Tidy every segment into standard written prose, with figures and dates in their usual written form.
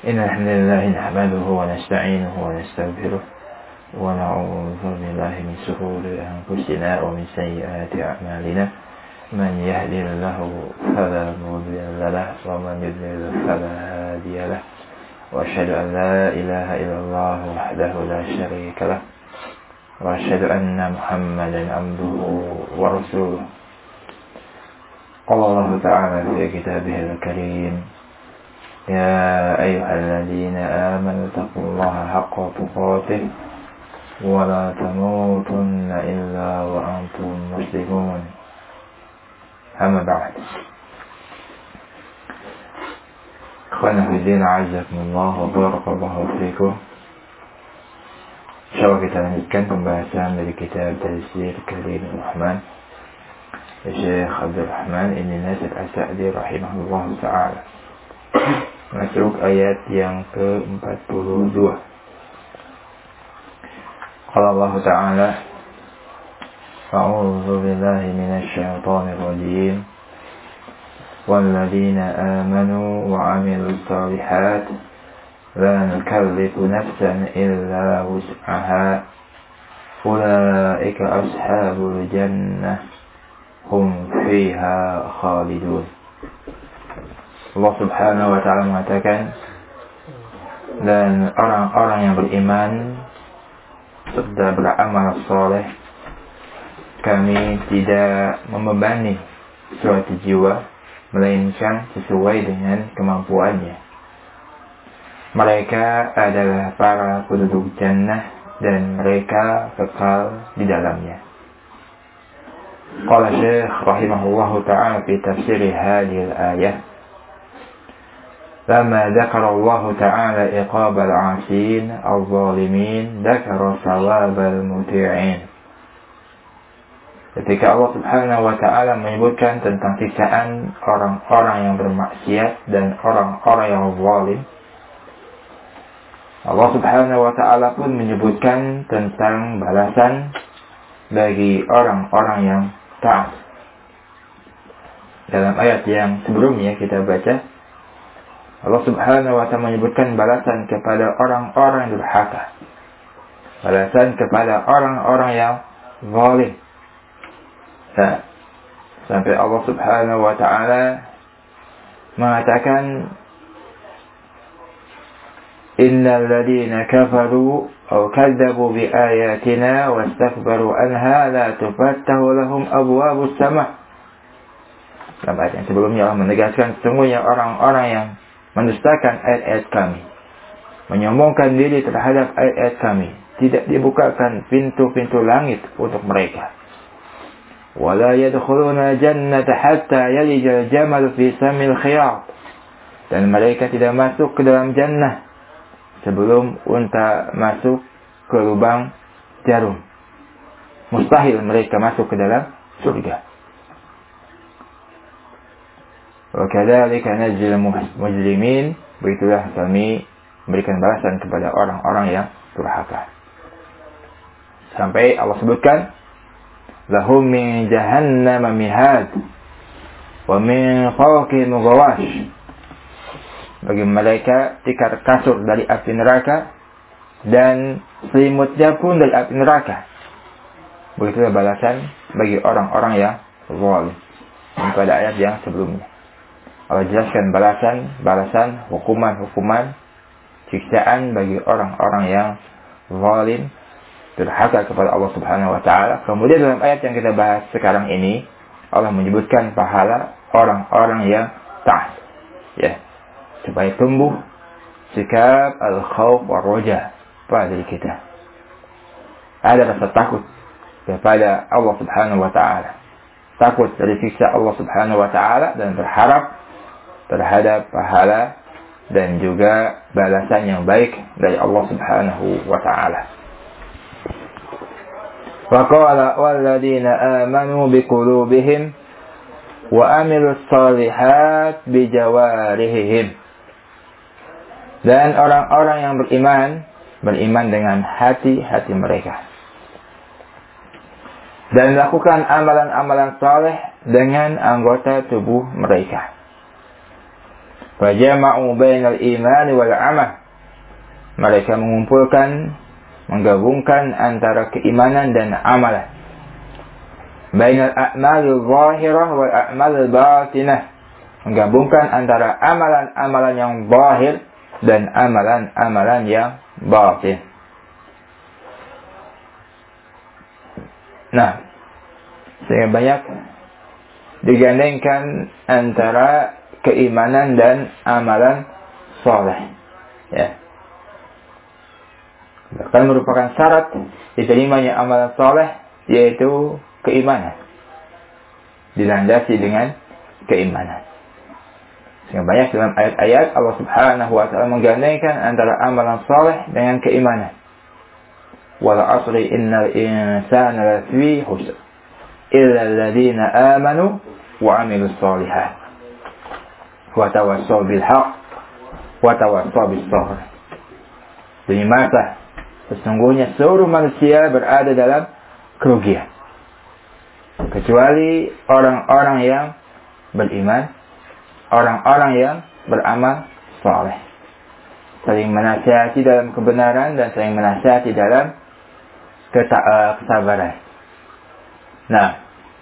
إن الحمد لله نحمده ونستعينه ونستغفره ونعوذ بالله من شرور أنفسنا ومن سيئات أعمالنا من يهدي الله فلا مضل له ومن يضلل فلا هادي له وأشهد أن لا إله إلا الله وحده لا شريك له وأشهد أن محمدا عبده ورسوله. قال الله تعالى في كتابه الكريم: يا أيها الذين آمنوا اتقوا الله حق تقاته ولا تموتن إلا وأنتم مسلمون. أما بعد. Ikhwan fillah, a'azzakumullah wa barakallahu fikum. Insyaallah kita lanjutkan pembahasan dari kitab Tafsir Karim Rahman Syekh Abdul Rahman Ibn Nasir As-Sa'di rahimahullah ta'ala. Masuk ayat yang ke-42. Qala Allah Ta'ala: A'udzu billahi minasy syaithanir rajim. وَالَّذِينَ آمَنُوا وَعَمِلُوا الصَّالِحَاتِ لَا نُكَلِّفُ نَفْسًا إِلَّا وُسْعَهَا أُولَئِكَ أَصْحَابُ الْجَنَّةِ هُمْ فِيهَا خَالِدُونَ. Allah Subhanahu wa Ta'ala mengatakan, dan orang-orang yang beriman serta beramal saleh, kami tidak membebani suatu jiwa melainkan sesuai dengan kemampuannya. Mereka adalah para penduduk jannah dan mereka kekal di dalamnya. Qala Syekh rahimahullahu ta'ala fi tafsir hadhihi al-ayah: لما ذكر الله تعالى عقاب العاصين الظالمين ذكر ثواب المطيعين. Ketika Allah Subhanahu wa Ta'ala menyebutkan tentang siksaan orang-orang yang bermaksiat dan orang-orang yang zalim, Allah Subhanahu wa Ta'ala pun menyebutkan tentang balasan bagi orang-orang yang taat. Dalam ayat yang sebelumnya kita baca, Allah Subhanahu wa Ta'ala menyebutkan balasan kepada orang-orang yang durhaka, balasan kepada orang-orang yang zalim. Nah, sampai Allah Subhanahu wa Ta'ala mengatakan, innal ladzina kafaru aw kadzabu bi ayatina wastakbaru anha la tufattahu lahum abwabus sama. Dalam ayat yang sebelumnya Allah menegaskan, sesungguhnya orang-orang yang mendustakan ayat-ayat kami, menyombongkan diri terhadap ayat-ayat kami, tidak dibukakan pintu-pintu langit untuk mereka. وَلَا يَدْخُلُونَ الْجَنَّةَ حَتَّى يَلِجَ الْجَمَلُ فِي سَمِّ الْخِيَاطِ. Dan mereka tidak masuk ke dalam jannah sebelum unta masuk ke lubang jarum. Mustahil mereka masuk ke dalam surga. وَكَذَلِكَ نَجْزِي الْمُجْرِمِينَ. Begitulah kami memberikan balasan kepada orang-orang yang durhaka. Sampai Allah sebutkan, lahum min jahannam mihad wa min fawqihim ghawash. Bagi mereka tikar kasur dari api neraka dan selimutnya pun dari api neraka. Begitulah balasan bagi orang-orang yang zalim. Pada ayat yang sebelumnya Allah jelaskan balasan, hukuman, siksaan bagi orang-orang yang zalim, durhaka kepada Allah Subhanahu wa Ta'ala. Kemudian dalam ayat yang kita bahas sekarang ini, Allah menyebutkan pahala orang-orang yang taat, ya, supaya tumbuh sikap al-khawf war-raja pada diri kita. Ada rasa takut kepada Allah Subhanahu wa Ta'ala, takut dari siksa Allah Subhanahu wa Ta'ala, dan berharap terhadap pahala dan juga balasan yang baik dari Allah Subhanahu wa Ta'ala. وَقَالَ وَالَّذِينَ آمَنُوا بِقُلُوبِهِمْ وَعَمِلُوا الصَّالِحَاتِ بِجَوَارِحِهِمْ. Dan orang-orang yang beriman dengan hati-hati mereka, dan lakukan amalan-amalan saleh dengan anggota tubuh mereka. Fajama'u bainal iman wal amal. Mereka menggabungkan antara keimanan dan amalan. Bainal a'malil zahirah wal a'malil batinah. Menggabungkan antara amalan-amalan yang zahir dan amalan-amalan yang batin. Nah, sehingga banyak digandengkan antara keimanan dan amalan soleh. Ya. Bahkan merupakan syarat diterimanya amalan soleh, yaitu keimanan. Dilandasi dengan keimanan. Sehingga banyak dalam ayat-ayat Allah Subhanahu wa taala menggandengkan antara amalan saleh dengan keimanan. Wal 'asri innal insana lafi khusr illa alladziina aamanu wa 'amilus shalihat wa tawassaw bil haqq wa tawassaw bis sabr. Demi masa sesungguhnya seluruh manusia berada dalam kerugian kecuali orang-orang yang beriman, orang-orang yang beramal saleh, saling menasihati dalam kebenaran dan saling menasihati dalam kesabaran. Nah,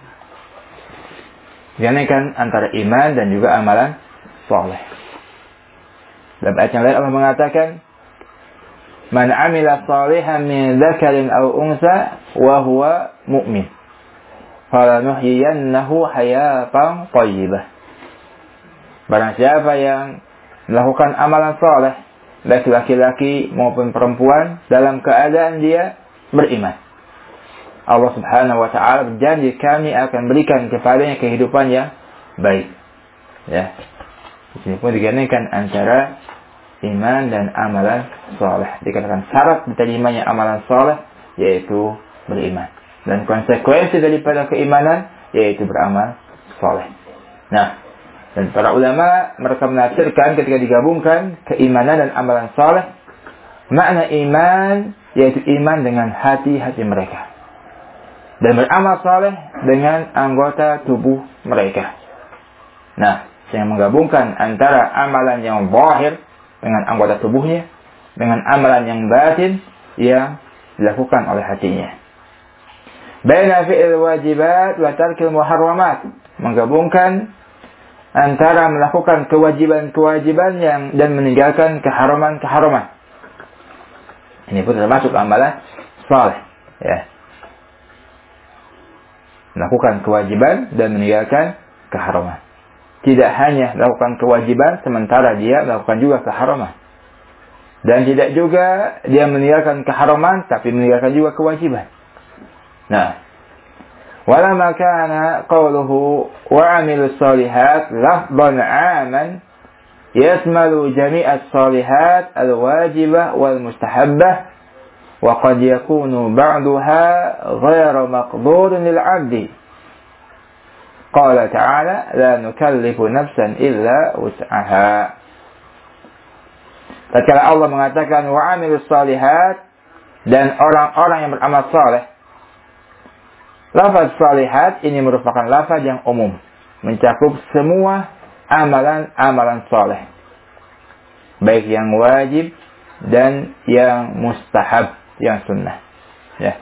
gandengkan antara iman dan juga amalan saleh. Dalam ayat yang lain Allah mengatakan, "Man 'amila shalihan min dzakarin aw unsa wa huwa mu'min, falanuhyiyannahu hayatan thayyibah." Barang siapa yang melakukan amalan saleh, baik laki-laki maupun perempuan, dalam keadaan dia beriman, Allah Subhanahu wa taala berjanji kami akan berikan kepadanya kehidupan yang baik. Ya. Di sini pun digandengkan antara iman dan amalan saleh. Dikatakan syarat diterimanya amalan saleh yaitu beriman. Dan konsekuensi daripada keimanan yaitu beramal saleh. Nah, dan para ulama mereka menafsirkan ketika digabungkan keimanan dan amalan saleh, makna iman yaitu iman dengan hati-hati mereka, dan beramal saleh dengan anggota tubuh mereka. Nah, yang menggabungkan antara amalan yang zahir dengan anggota tubuhnya dengan amalan yang batin yang dilakukan oleh hatinya. Baina fi'il wajibat wa tarkil muharramat, menggabungkan antara melakukan kewajiban-kewajiban dan meninggalkan keharaman-keharaman. Ini pun termasuk amalan saleh, ya. Melakukan kewajiban dan meninggalkan keharaman. Tidak hanya melakukan kewajiban sementara dia melakukan juga keharaman. Dan tidak juga dia meninggalkan keharaman tapi meninggalkan juga kewajiban. Nah, ولما كان قوله وعملوا الصالحات لفظا عاما يشمل جميع الصالحات الواجبة والمستحبة وقد يكون بعضها غير مقدور للعبد. قال تعالى لا نكلف نفسا إلا وسعها. Tatkala Allah mengatakan wa'amilus salihat, dan orang-orang yang beramal saleh, lafaz salihat ini merupakan lafaz yang umum, mencakup semua amalan-amalan saleh, baik yang wajib dan yang mustahab, yang sunnah. Ya.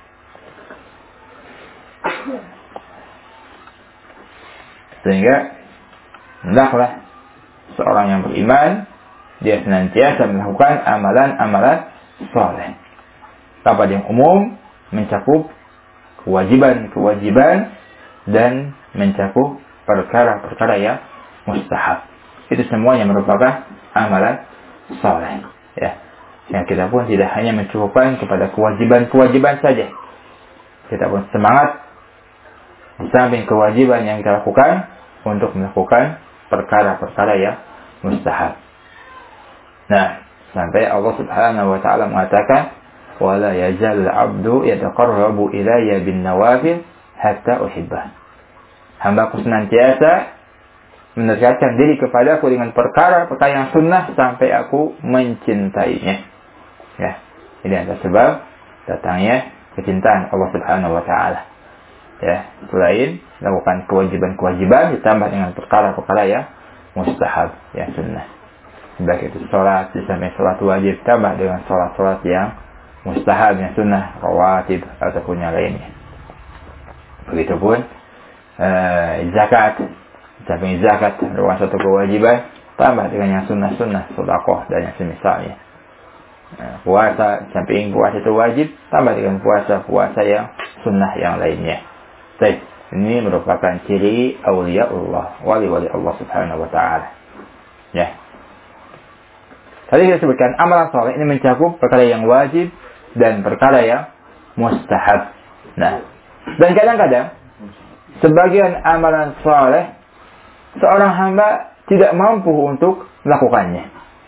Sehingga hendaklah seorang yang beriman dia senantiasa melakukan amalan-amalan saleh. Lafaz yang umum mencakup kewajiban-kewajiban dan mencakup perkara-perkara yang mustahab. Itu semuanya merupakan amalan saleh. Ya. Yang kita pun tidak hanya mencukupkan kepada kewajiban-kewajiban saja. Kita pun semangat di samping kewajiban yang kita lakukan untuk melakukan perkara-perkara yang mustahab. Nah, sampai Allah Subhanahu wa taala mengatakan wala yazal 'abdu yataqarrabu ilayya bin nawafil hatta uhibbah. Hambaku senantiasa mendekatkan diri kepadaku dengan perkara-perkara yang sunnah sampai aku mencintainya. Ya, ini adalah sebab datangnya kecintaan Allah Subhanahu wa taala. Ya, selain melakukan kewajiban-kewajiban ditambah dengan perkara-perkara yang mustahab, yang sunnah. Baik itu sholat, di samping sholat wajib, tambah dengan sholat-sholat yang mustahab, yang sunnah, rawatib, ataupun yang lainnya. Begitupun zakat, di samping zakat merupakan suatu kewajiban, tambah dengan yang sunnah-sunnah, sedekah dan yang semisalnya. Puasa, di samping puasa itu wajib, tambah dengan puasa-puasa yang sunnah yang lainnya. Baik, ini merupakan ciri aulia Allah, wali-wali Allah Subhanahu wa taala. Ya. Tadi kita sebutkan amalan saleh ini mencakup perkara yang wajib dan perkara yang mustahab. Nah, dan kadang-kadang sebagian amalan saleh seorang hamba tidak mampu untuk melakukannya.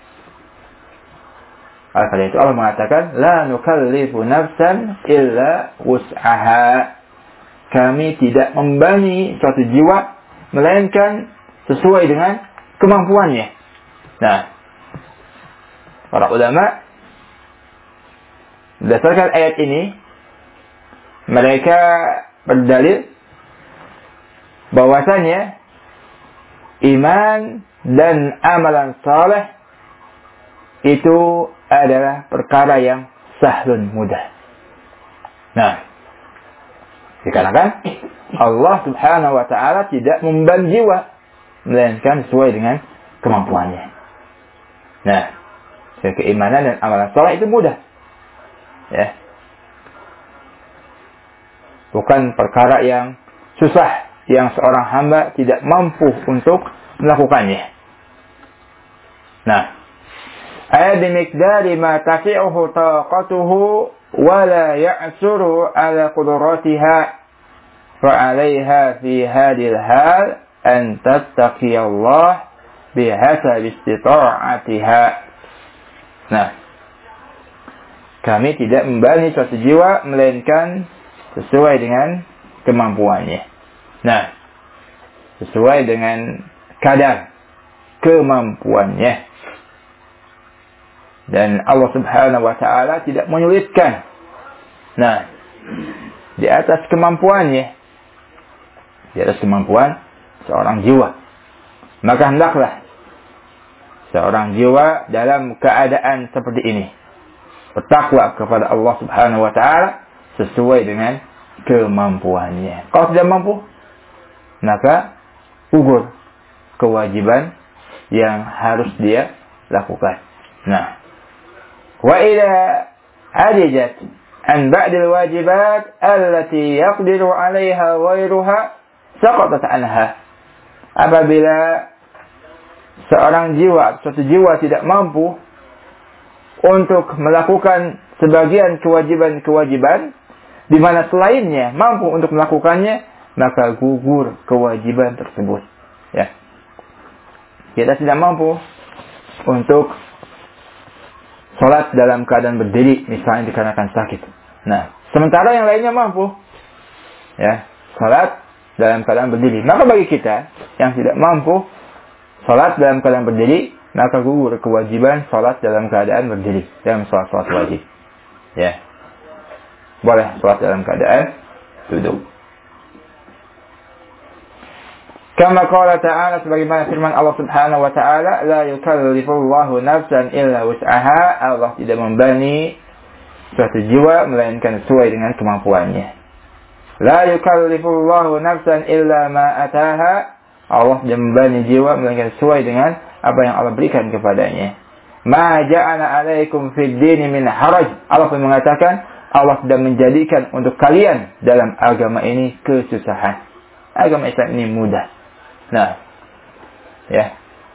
Oleh karena itu Allah mengatakan, la nukallifu nafsan illa wus'aha. Kami tidak membebani suatu jiwa melainkan sesuai dengan kemampuannya. Nah, para ulama berdasarkan ayat ini mereka berdalil bahwasanya iman dan amalan saleh itu adalah perkara yang sahlun, mudah. Nah, dikarenakan Allah Subhanahu wa taala tidak membebani jiwa melainkan sesuai dengan kemampuannya. Nah, keimanan dan amalan saleh itu mudah. Ya. Bukan perkara yang susah yang seorang hamba tidak mampu untuk melakukannya. Nah, ayat bimiqdari ma tafi'uhu taqatuhu wa la ya'suru ala qudratiha fa 'alayha fi hadhihi al-hal an tattaqi Allah bihasabi istita'atiha. Nah, kami tidak membebani suatu jiwa melainkan sesuai dengan kemampuannya. Nah, sesuai dengan kadar kemampuannya. Dan Allah Subhanahu wa taala tidak menyulitkan. Nah, di atas kemampuannya, di atas kemampuan seorang jiwa, maka hendaklah seorang jiwa dalam keadaan seperti ini bertakwa kepada Allah Subhanahu wa taala sesuai dengan kemampuannya. Kalau tidak mampu, maka gugur kewajiban yang harus dia lakukan. Nah, wa idza adijat an ba'd al-wajibat allati yaqdiru 'alayha ghayruha saqatat anha. Apabila seorang jiwa, suatu jiwa tidak mampu untuk melakukan sebagian kewajiban-kewajiban di mana selainnya mampu untuk melakukannya, maka gugur kewajiban tersebut. Ya. Kita tidak mampu untuk sholat dalam keadaan berdiri, misalnya dikarenakan sakit. Nah, sementara yang lainnya mampu, ya, sholat dalam keadaan berdiri. Maka bagi kita yang tidak mampu sholat dalam keadaan berdiri, maka gugur kewajiban sholat dalam keadaan berdiri, dalam sholat wajib. Ya, boleh sholat dalam keadaan duduk. Kama qala ta'ala, sebagaimana firman Allah Subhanahu wa ta'ala, la yukallifullahu nafsan illa wus'aha. Allah tidak membebani suatu jiwa melainkan sesuai dengan kemampuannya. La yukallifullahu nafsan illa ma ataha. Allah tidak membebani jiwa melainkan sesuai dengan apa yang Allah berikan kepadanya. Ma ja'ala 'alaikum fid din min haraj. Allah pun mengatakan Allah tidak menjadikan untuk kalian dalam agama ini kesusahan. Agama Islam ini mudah. Nah, ya.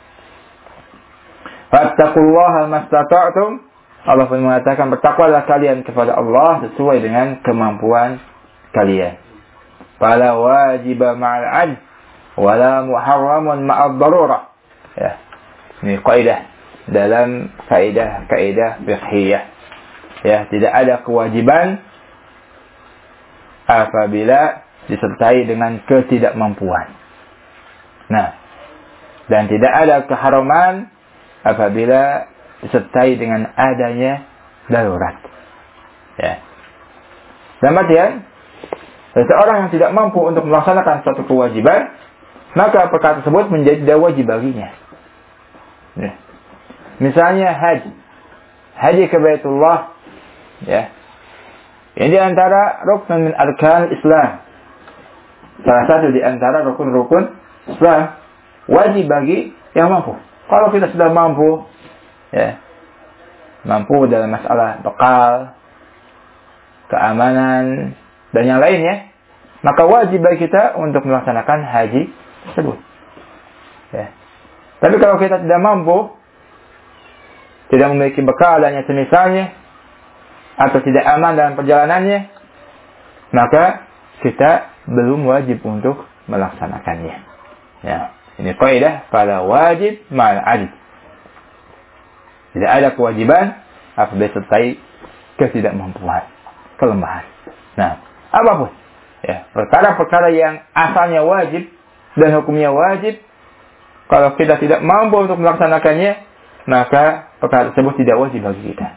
Fattaqullaha mastata'tum. Allah pun mengatakan bertakwalah kalian kepada Allah sesuai dengan kemampuan kalian. Fala wajiba ma'al 'ajz wala muharramun ma'ad darurah. Ya. Ini kaidah dalam kaidah fiqhiyah. Ya, tidak ada kewajiban apabila disertai dengan ketidakmampuan. Nah, dan tidak ada keharaman apabila disertai dengan adanya darurat. Ya. Dalam artian, seseorang yang tidak mampu untuk melaksanakan suatu kewajiban, maka perkara tersebut menjadi tidak wajib baginya. Misalnya haji ke Baitullah, ya. Ini di antara rukun min arkan Islam. Salah satu di antara rukun-rukun Islam, wajib bagi yang mampu. Kalau kita sudah mampu, ya, mampu dalam masalah bekal, keamanan, dan yang lainnya, maka wajib bagi kita untuk melaksanakan haji tersebut. Ya. Tapi kalau kita tidak mampu, tidak memiliki bekal dan yang semisalnya, atau tidak aman dalam perjalanannya, maka kita belum wajib untuk melaksanakannya. Ya. Ini kaidah pada wajib ma'al ajz. Tidak ada kewajiban apabila disertai ketidakmampuan, kelemahan. Nah, apapun, ya, perkara-perkara yang asalnya wajib dan hukumnya wajib, kalau kita tidak mampu untuk melaksanakannya, maka perkara tersebut tidak wajib bagi kita.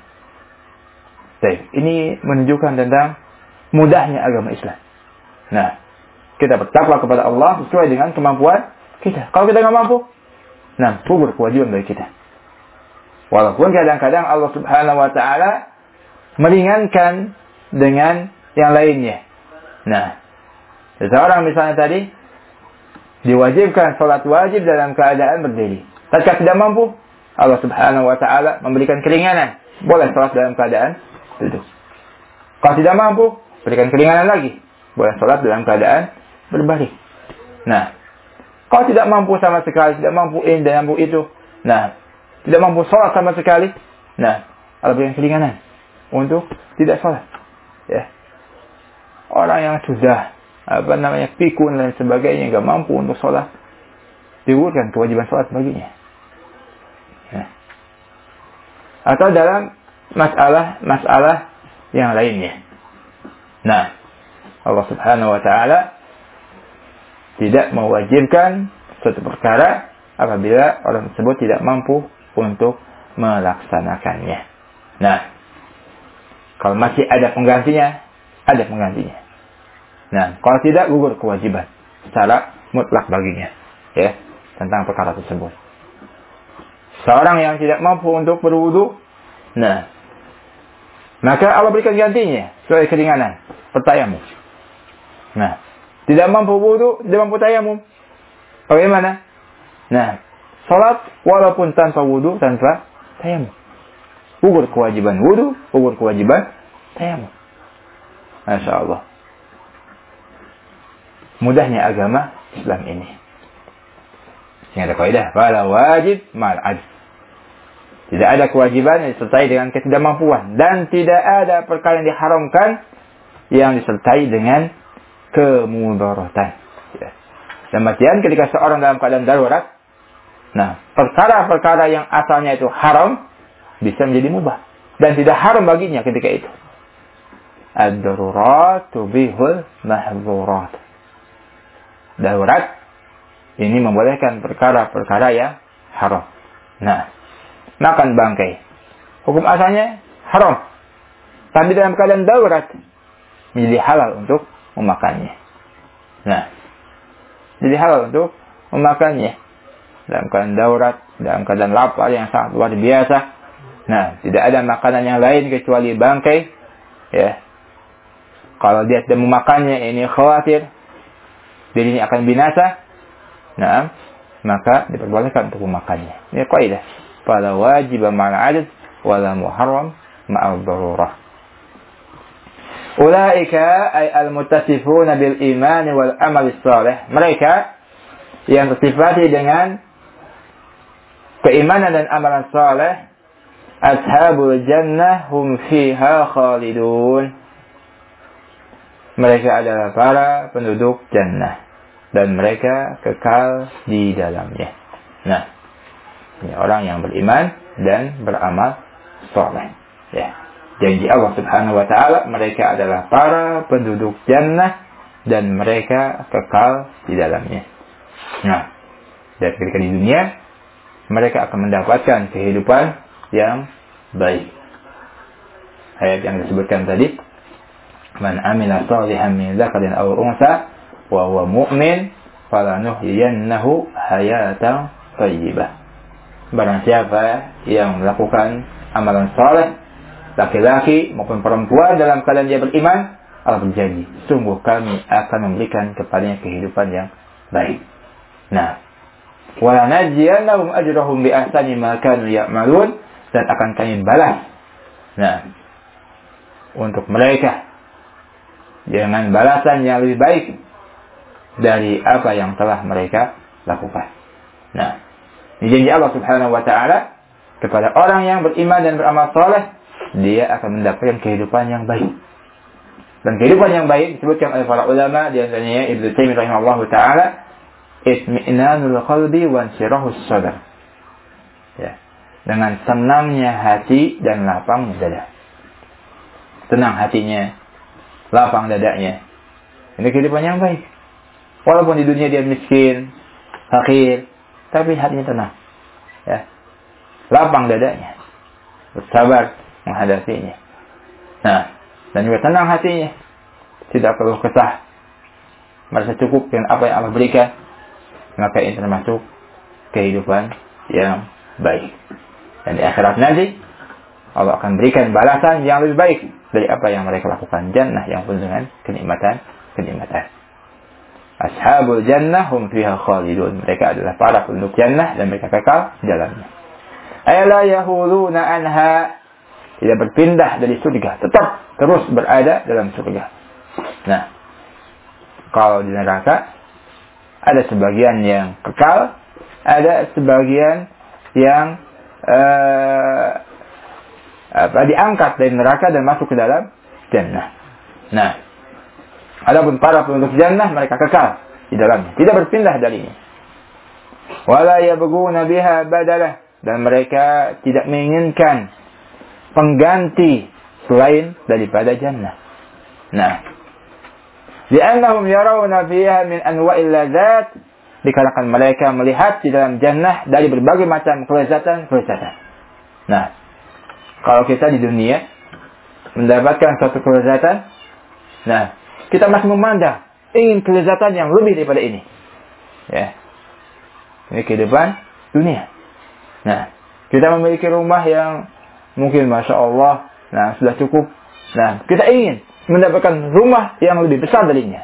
Baik, ini menunjukkan tentang mudahnya agama Islam. Nah, kita bertakwa kepada Allah sesuai dengan kemampuan kita. Kalau kita nggak mampu, nah, gugur kewajiban bagi kita. Walaupun kadang-kadang Allah Subhanahu wa Ta'ala meringankan dengan yang lainnya. Nah, seseorang misalnya tadi diwajibkan sholat wajib dalam keadaan berdiri. Tatkala tidak mampu, Allah Subhanahu wa Ta'ala memberikan keringanan. Boleh sholat dalam keadaan duduk. Kalau tidak mampu, berikan keringanan lagi. Boleh sholat dalam keadaan berbaring. Nah, kalau tidak mampu sama sekali, tidak mampu ini dan mampu itu, nah, tidak mampu sholat sama sekali, nah, Allah berikan keringanan untuk tidak sholat. Ya. Orang yang sudah pikun dan sebagainya, nggak mampu untuk sholat, digugurkan kewajiban sholat baginya. Ya. Atau dalam masalah yang lainnya. Nah, Allah Subhanahu wa Ta'ala tidak mewajibkan suatu perkara apabila orang tersebut tidak mampu untuk melaksanakannya. Nah, kalau masih ada penggantinya, ada penggantinya. Nah, kalau tidak, gugur kewajiban secara mutlak baginya, ya, tentang perkara tersebut. Seorang yang tidak mampu untuk berwudu, nah, maka Allah berikan gantinya sesuai keringanan, bertayamum. Nah, tidak mampu wudu, tidak mampu tayamum, bagaimana? Nah, salat walaupun tanpa wudu, tanpa tayamum, gugur kewajiban wudu, gugur kewajiban tayamum. Masya Allah, mudahnya agama Islam ini. Yang ada kaidah, wala wajib ma'al ajz. Tidak ada kewajiban yang disertai dengan ketidakmampuan, dan tidak ada perkara yang diharamkan yang disertai dengan kemudaratan. Ya. Demikian ketika seorang dalam keadaan darurat, nah, perkara-perkara yang asalnya itu haram bisa menjadi mubah dan tidak haram baginya ketika itu. Ad-darurat tubihul mahzurat. Darurat ini membolehkan perkara-perkara yang haram. Nah, makan bangkai, hukum asalnya haram, tapi dalam keadaan darurat menjadi halal untuk memakannya. Nah, jadi halal untuk memakannya dalam keadaan darurat, dalam keadaan lapar yang sangat luar biasa. Nah, tidak ada makanan yang lain kecuali bangkai. Ya, kalau dia tidak memakannya, ini khawatir dirinya akan binasa. Nah, maka diperbolehkan untuk memakannya. Ini kaidah. Fala wajib ma'al adad wala muharram ma'al darurah. Ulaika ay al-muttasifuna bil iman wal amal salih. Mereka yang tersifati dengan keimanan dan amalan saleh, ashabul jannah hum fiha khalidun. Mereka adalah para penduduk jannah dan mereka kekal di dalamnya. Nah, ini orang yang beriman dan beramal saleh. Ya. Janji Allah Subhanahu wa Ta'ala, mereka adalah para penduduk jannah dan mereka kekal di dalamnya. Nah, dan ketika di dunia mereka akan mendapatkan kehidupan yang baik. Ayat yang disebutkan tadi, man amila shalihan min dzakarin aw unsa wa huwa mu'min falanuhyiyannahu hayatan thayyibah. barang siapa yang melakukan amalan saleh, laki-laki maupun perempuan dalam keadaan dia beriman, Allah berjanji, sungguh kami akan memberikan kepadanya kehidupan yang baik. Nah, wala najziyannahum ajrahum bi ahsani ma kanu ya'malun, dan akan kami balas. Nah, untuk mereka dengan balasan yang lebih baik dari apa yang telah mereka lakukan. Nah, ini janji Allah Subhanahu wa taala kepada orang yang beriman dan beramal saleh, dia akan mendapatkan kehidupan yang baik. Dan kehidupan yang baik disebutkan oleh para ulama, di antaranya Ibnu Taimiyah rahimahullahu taala, itmi'nanul qalbi wa insyirahus sadr. Ya, dengan tenangnya hati dan lapangnya dada. Tenang hatinya, lapang dadanya. Ini kehidupan yang baik. Walaupun di dunia dia miskin, fakir, tapi hatinya tenang. Ya. Lapang dadanya. Bersabar menghadapinya. Nah, dan juga tenang hatinya. Tidak perlu kesah. Merasa cukup dengan apa yang Allah berikan. Maka ini termasuk kehidupan yang baik. Dan di akhirat nanti Allah akan berikan balasan yang lebih baik dari apa yang mereka lakukan. Jannah yang penuh dengan kenikmatan. Ashabul jannah hum fiha khalidun. Mereka adalah para penduduk jannah dan mereka kekal di dalamnya. Ayala yahuluna anha, tidak berpindah dari surga, tetap terus berada dalam surga. Nah, kalau di neraka ada sebagian yang kekal, ada sebagian yang diangkat dari neraka dan masuk ke dalam jannah. Nah, adapun para penduduk jannah, mereka kekal di dalamnya, tidak berpindah darinya. Wala yabghuna biha badalah, dan mereka tidak menginginkan pengganti selain daripada jannah. Nah, li'annahum yarawna fiha min anwa'il ladzat, dikarenakan mereka melihat di dalam jannah dari berbagai macam kelezatan. Nah, kalau kita di dunia mendapatkan suatu kelezatan, nah, kita masih memandang ingin kelezatan yang lebih daripada ini. Ya. Ini kehidupan dunia. Nah, kita memiliki rumah yang mungkin Masya Allah, nah, sudah cukup. Nah, kita ingin mendapatkan rumah yang lebih besar darinya.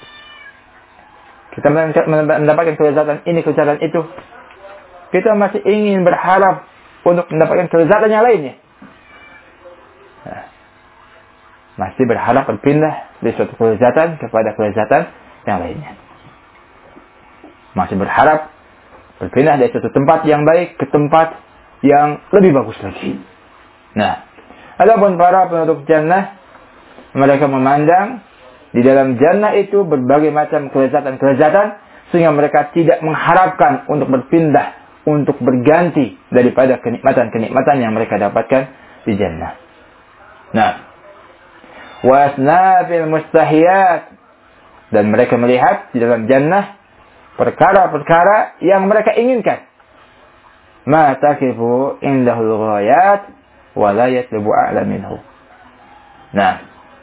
Kita mendapatkan kelezatan ini, kelezatan itu. Kita masih ingin berharap untuk mendapatkan kelezatan yang lainnya. Nah, masih berharap berpindah dari suatu kelezatan kepada kelezatan yang lainnya. Masih berharap berpindah dari suatu tempat yang baik ke tempat yang lebih bagus lagi. Nah, adapun para penduduk jannah, mereka memandang di dalam jannah itu berbagai macam kelezatan-kelezatan, sehingga mereka tidak mengharapkan untuk berpindah, untuk berganti daripada kenikmatan-kenikmatan yang mereka dapatkan di jannah. Nah, wasnafil mustahiyat, dan mereka melihat di dalam jannah perkara-perkara yang mereka inginkan. Ma takifu indahul ghayat wa la yatlubu a'la minhu. Nah,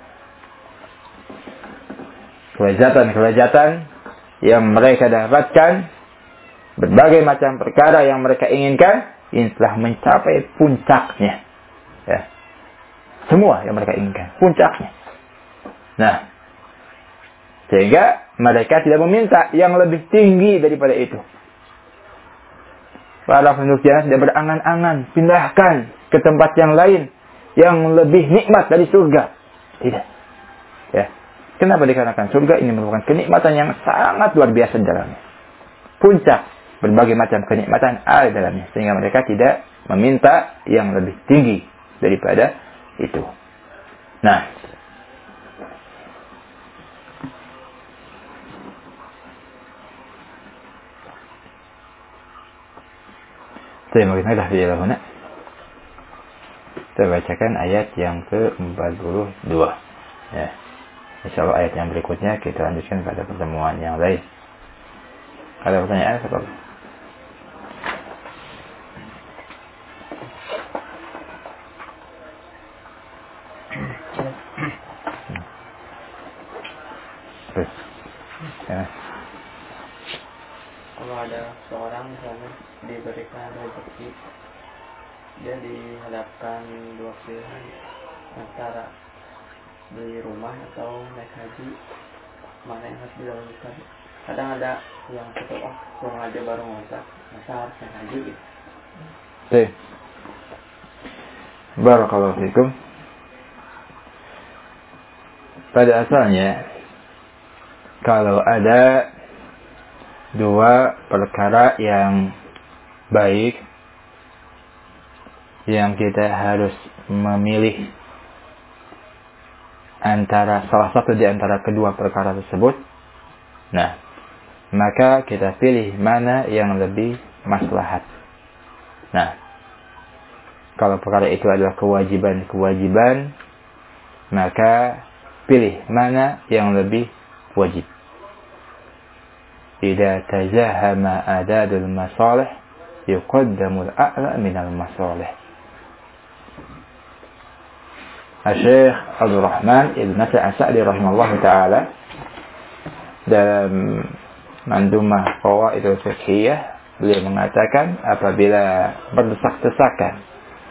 kelezatan-kelezatan yang mereka dapatkan, berbagai macam perkara yang mereka inginkan, ini telah mencapai puncaknya. Ya. Semua yang mereka inginkan, puncaknya. Nah, sehingga mereka tidak meminta yang lebih tinggi daripada itu. Para penduduk jannah tidak berangan-angan, pindahkan ke tempat yang lain yang lebih nikmat dari surga. Tidak. Ya. Kenapa? Dikarenakan surga ini merupakan kenikmatan yang sangat luar biasa di dalamnya. Puncak berbagai macam kenikmatan ada di dalamnya, sehingga mereka tidak meminta yang lebih tinggi daripada itu. Nah, saya mungkin sudah di mana? Kita bacakan ayat yang ke-42. Ya. Insyaallah ayat yang berikutnya kita lanjutkan pada pertemuan yang lain. Ada pertanyaan apa? Kalau ada seorang misalnya diberikan rezeki, dia dihadapkan dua pilihan antara beli rumah atau naik haji, mana yang harus dilakukan? Kadang ada yang cukup pulang aja baru ngontrak, masa harus naik haji gitu. Barakallahu fikum. Pada asalnya, kalau ada dua perkara yang baik yang kita harus memilih antara salah satu di antara kedua perkara tersebut, nah, maka kita pilih mana yang lebih maslahat. Nah, kalau perkara itu adalah kewajiban-kewajiban, maka pilih mana yang lebih wajib. Idza tajahama adadul masalih yuqaddamul a'la minal masalih. Syekh Abdul Rahman Ibn Nasir As-Sa'di rahimahullah ta'ala dalam Mandumah Qawaidul Fiqhiyah, beliau mengatakan apabila berdesak-desakan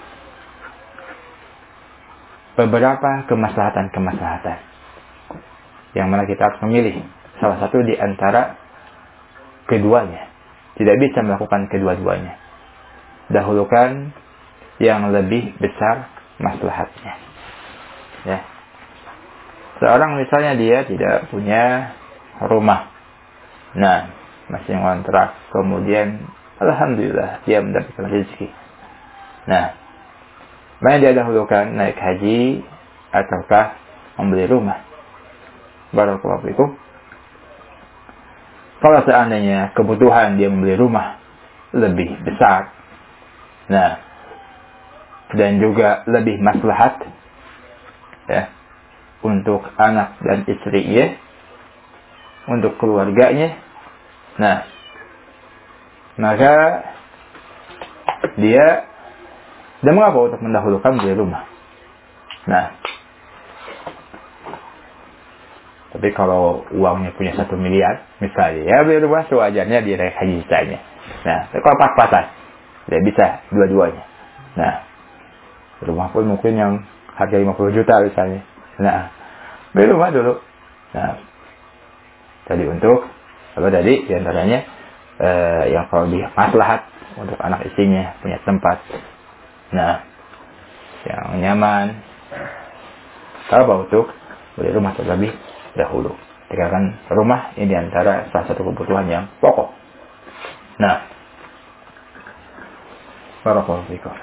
beberapa kemaslahatan yang mana kita harus memilih salah satu di antara keduanya, tidak bisa melakukan kedua-duanya, dahulukan yang lebih besar maslahatnya. Ya, seorang misalnya dia tidak punya rumah, nah masih ngontrak, kemudian alhamdulillah dia mendapatkan rezeki. Nah, mana dia dahulukan, naik haji ataukah membeli rumah? Barakallahu fikum. Kalau seandainya kebutuhan dia membeli rumah lebih besar, nah, dan juga lebih maslahat, ya, untuk anak dan istrinya, untuk keluarganya, nah, maka dia mengapa untuk mendahulukan beli rumah. Nah, tapi kalau uangnya punya 1 miliar, misalnya, ya beli rumah sewajarnya dia naik haji misalnya. Nah, kalau pas-pasan, dia bisa dua-duanya. Nah, rumah pun mungkin yang harga 50 juta misalnya. Nah, beli rumah dulu. Nah, tadi untuk apa tadi? Di antaranya yang kalau lebih maslahat untuk anak istrinya punya tempat. Nah, yang nyaman. Kalau untuk beli rumah terlebih dahulu. Dikarenakan rumah ini diantara salah satu kebutuhan yang pokok. Nah, barakallahu fikum.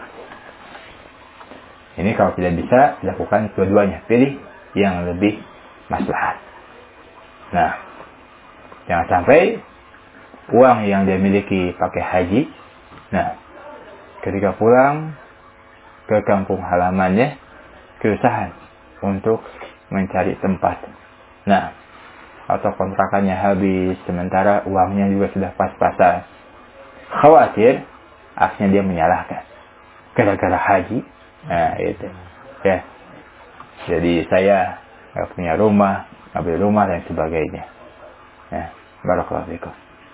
Ini kalau tidak bisa dilakukan kedua-duanya, pilih yang lebih maslahat. Nah, jangan sampai uang yang dia miliki pakai haji. Nah, ketika pulang ke kampung halamannya kesusahan untuk mencari tempat. Nah, atau kontrakannya habis sementara uangnya juga sudah pas-pasan. Khawatir akhirnya dia menyalahkan gara-gara haji. Nah, itu. Ya. Jadi saya nggak punya rumah, nggak beli rumah dan sebagainya. Ya, barakallahu fikum.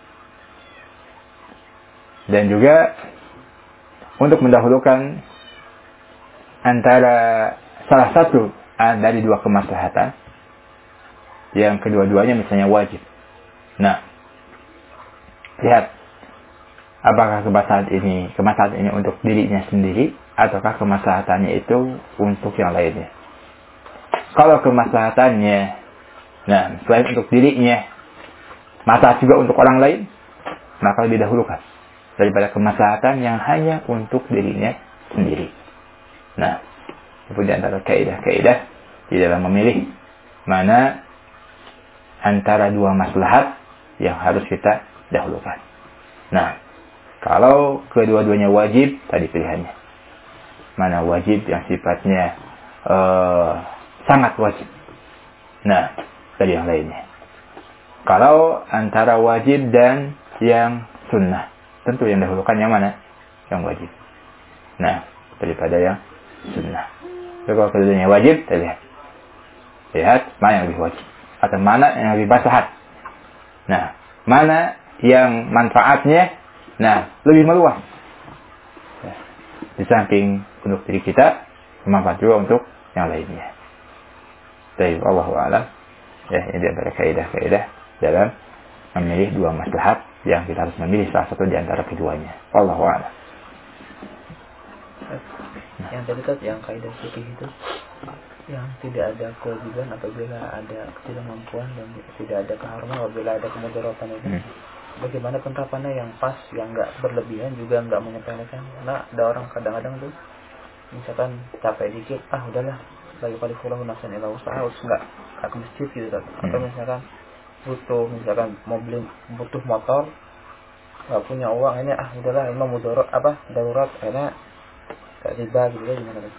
Dan juga untuk mendahulukan antara salah satu dari dua kemaslahatan yang kedua-duanya misalnya wajib. Nah, lihat apakah kemaslahatan ini untuk dirinya sendiri ataukah kemaslahatannya itu untuk yang lainnya. Kalau kemaslahatannya, nah, selain untuk dirinya, maslahat juga untuk orang lain, maka lebih dahulukan daripada kemaslahatan yang hanya untuk dirinya sendiri. Nah, itu di antara kaidah-kaidah di dalam memilih mana antara dua maslahat yang harus kita dahulukan. Nah, kalau kedua-duanya wajib, tadi pilihannya. Mana wajib yang sifatnya sangat wajib. Nah, tadi yang lainnya. Kalau antara wajib dan yang sunnah, tentu yang dahulukan yang mana? Yang wajib. Nah, daripada yang sunnah. Jadi kalau keduanya wajib, kita lihat mana yang lebih wajib atau mana yang lebih maslahat. Nah, mana yang manfaatnya Nah, lebih meluas. Ya. Di samping untuk diri kita, bermanfaat juga untuk yang lainnya. Baik, wallahu a'lam. Ya, ini adalah kaidah-kaidah dalam memilih dua maslahat yang kita harus memilih salah satu di antara keduanya. Wallahu a'lam. Yang tadi kan yang kaidah fikih itu yang tidak ada kewajiban apabila ada ketidakmampuan dan tidak ada keharuman apabila ada kemudaratan itu. Bagaimana penerapannya yang pas, yang enggak berlebihan juga enggak menyepelekan. Nah, ada orang kadang-kadang tuh misalkan capek dikit, udahlah lagi pada pulang nafsan ila usaha harus enggak ke masjid gitu kan. Atau misalkan butuh motor enggak punya uang ini udahlah ini mudarat darurat karena enggak riba gitu ya gimana kan.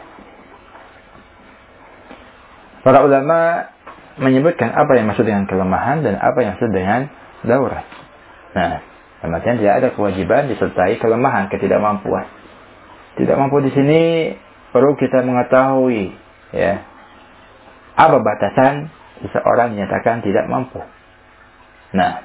Para ulama menyebutkan apa yang maksud dengan kelemahan dan apa yang maksud dengan darurat. Nah, artinya tidak ada kewajiban disertai kelemahan, ketidakmampuan. Tidak mampu di sini perlu kita mengetahui, ya, apa batasan seseorang dinyatakan tidak mampu. Nah,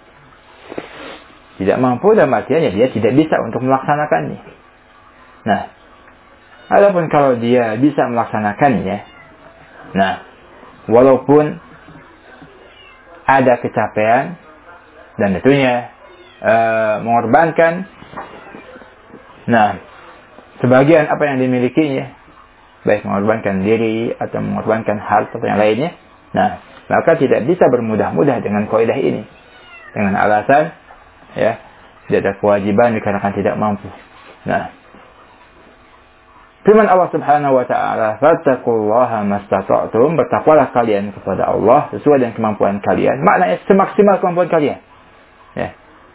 tidak mampu dalam artinya dia tidak bisa untuk melaksanakannya. Nah, adapun kalau dia bisa melaksanakannya, nah, walaupun ada kecapean dan tentunya mengorbankan, nah, sebagian apa yang dimilikinya, baik mengorbankan diri atau mengorbankan harta atau yang lainnya, nah, maka tidak bisa bermudah-mudah dengan kaidah ini dengan alasan, ya, tidak ada kewajiban dikarenakan tidak mampu. Nah, firman Allah Subhanahu wa taala, "Fattaqullaha mastata'tum", bertakwalah kalian kepada Allah sesuai dengan kemampuan kalian. Maknanya semaksimal kemampuan kalian. Ya.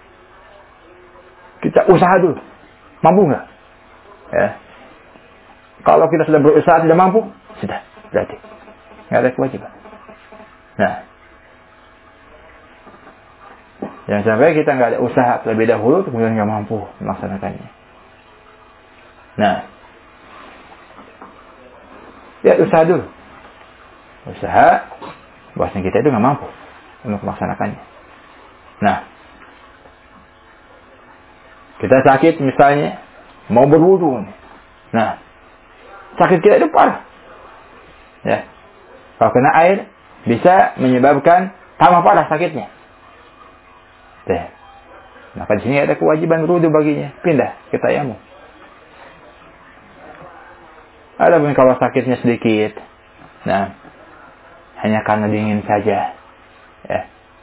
Kita usaha dulu. Mampu enggak? Ya. Kalau kita sudah berusaha tidak mampu, sudah berarti enggak ada kewajiban. Nah, jangan sampai kita enggak ada usaha terlebih dahulu kemudian enggak mampu melaksanakannya. Nah, lihat usaha dulu. Usaha bahwasanya kita itu nggak mampu untuk melaksanakannya. Nah, kita sakit misalnya, mau berwudu. Nah, sakit kita itu parah. Ya. Kalau kena air, bisa menyebabkan tambah parah sakitnya. Ya. Maka di sini ada kewajiban berwudu baginya. Pindah ke tayamum. Adapun kalau sakitnya sedikit, nah, hanya karena dingin saja, ya,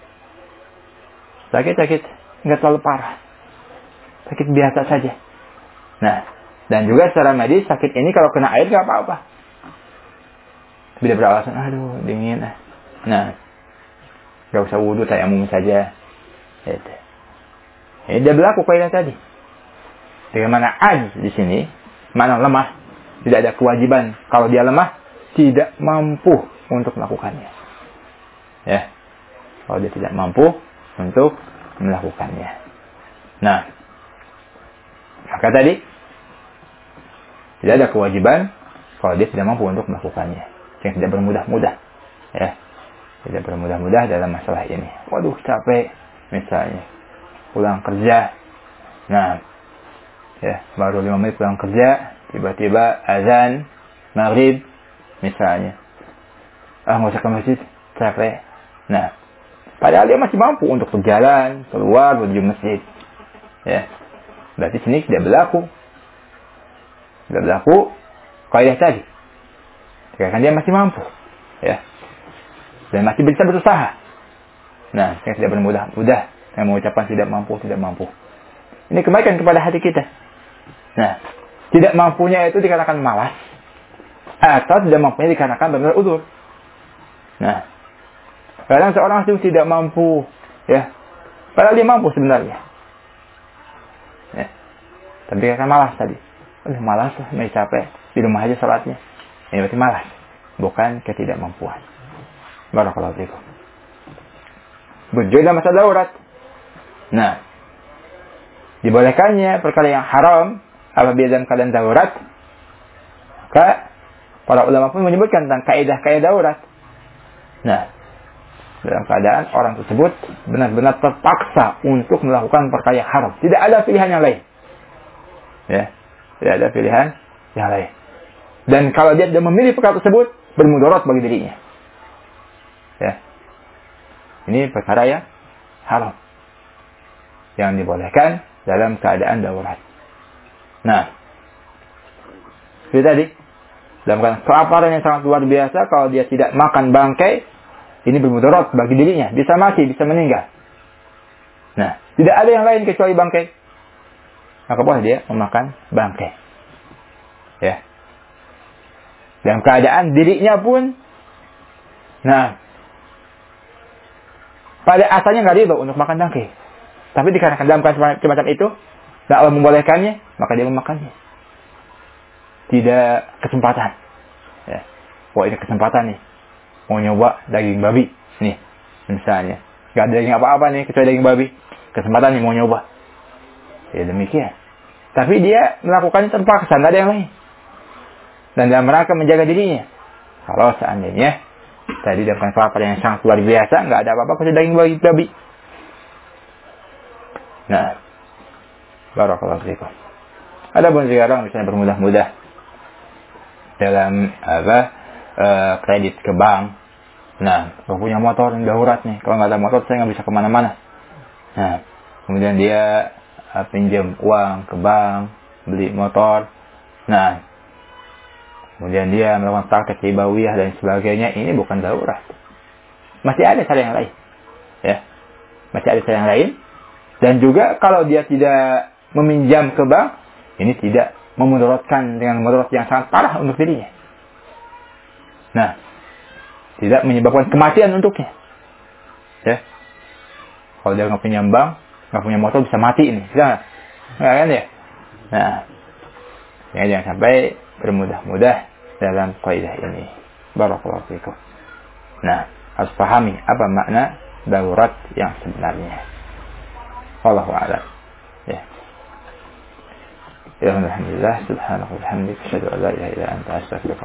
sakit nggak terlalu parah, sakit biasa saja. Nah, dan juga secara medis sakit ini kalau kena air nggak apa-apa, tidak beralasan, aduh dingin. Nah, nggak usah wudu, tayamum saja. Ini dia berlaku kaidah tadi. Bagaimana ajz di sini, mana lemah. Tidak ada kewajiban. Kalau dia lemah, tidak mampu untuk melakukannya. Ya. Kalau dia tidak mampu untuk melakukannya. Nah, maka tadi tidak ada kewajiban kalau dia tidak mampu untuk melakukannya. Yang tidak bermudah-mudah. Ya. Tidak bermudah-mudah dalam masalah ini. Waduh, capek misalnya. Pulang kerja. Nah, ya, baru 5 menit pulang kerja. Tiba-tiba azan maghrib misalnya, nggak usah ke masjid, capek. Nah, padahal dia masih mampu untuk berjalan keluar menuju masjid, ya, berarti sini tidak berlaku kaidah tadi, karena dia masih mampu, ya, dan masih bisa berusaha. Nah, yang tidak bermudah-mudah yang mengucapkan tidak mampu. Ini kebaikan kepada hati kita. Nah, tidak mampunya itu dikarenakan malas atau tidak mampunya dikarenakan benar udzur. Nah, kadang seorang itu tidak mampu, ya, padahal dia mampu sebenarnya, ya, tapi karena malas tadi. Malas lah, masih capek, di rumah aja salatnya. Ini berarti malas, bukan ketidakmampuan. Barakallahu fiikum. Berjuang dalam masa darurat. Nah, dibolehkannya perkara yang haram apabila dalam keadaan darurat, maka para ulama pun menyebutkan tentang kaidah-kaidah darurat. Nah, dalam keadaan orang tersebut benar-benar terpaksa untuk melakukan perkara yang haram. Tidak ada pilihan yang lain. Ya, tidak ada pilihan yang lain. Dan kalau dia tidak memilih perkara tersebut, bermudarat bagi dirinya. Ya. Ini perkara yang haram. Yang dibolehkan dalam keadaan darurat. Nah, seperti tadi, dalam keadaan kelaparan yang sangat luar biasa, kalau dia tidak makan bangkai, ini bermudarat bagi dirinya. Bisa mati, bisa meninggal. Nah, tidak ada yang lain kecuali bangkai. Maka boleh dia memakan bangkai. Ya. Dalam keadaan dirinya pun, nah, pada asalnya nggak ridho untuk makan bangkai. Tapi dikarenakan dalam keadaan semacam itu, Allah membolehkannya, maka dia memakannya. Tidak kesempatan. Ya. Wah, ini kesempatan nih. Mau nyoba daging babi. Nih, misalnya. Gak ada daging apa-apa nih, kecuali daging babi. Kesempatan nih mau nyoba. Ya demikian. Tapi dia melakukannya terpaksa, gak ada yang lain. Dan dalam rangka menjaga dirinya. Kalau seandainya, tadi dalam kelaparan yang sangat luar biasa, gak ada apa-apa kecuali daging babi. Nah, barakallahu fiikum. Adapun sekarang misalnya bermudah-mudah dalam kredit ke bank. Nah, kalau punya motor yang darurat nih, kalau nggak ada motor saya nggak bisa kemana-mana. Nah, kemudian dia pinjam uang ke bank, beli motor. Nah, kemudian dia melakukan praktek ribawiyah dan sebagainya. Ini bukan darurat. Masih ada cara yang lain, ya. Masih ada cara yang lain. Dan juga kalau dia tidak meminjam ke bank, ini tidak memudaratkan dengan mudarat yang sangat parah untuk dirinya. Nah, tidak menyebabkan kematian untuknya. Ya. Kalau dia nggak punya bank, nggak punya motor, bisa mati ini. Bisa nggak kan ya? Nah, ya jangan sampai bermudah-mudah dalam kaidah ini. Barakallahu fiikum. Nah, harus pahami apa makna darurat yang sebenarnya. Wallahu a'lam. Ya. Alhamdulillah, subhanahu wa bihamdihi, asyhadu an la ilaha illa anta, astaghfiruka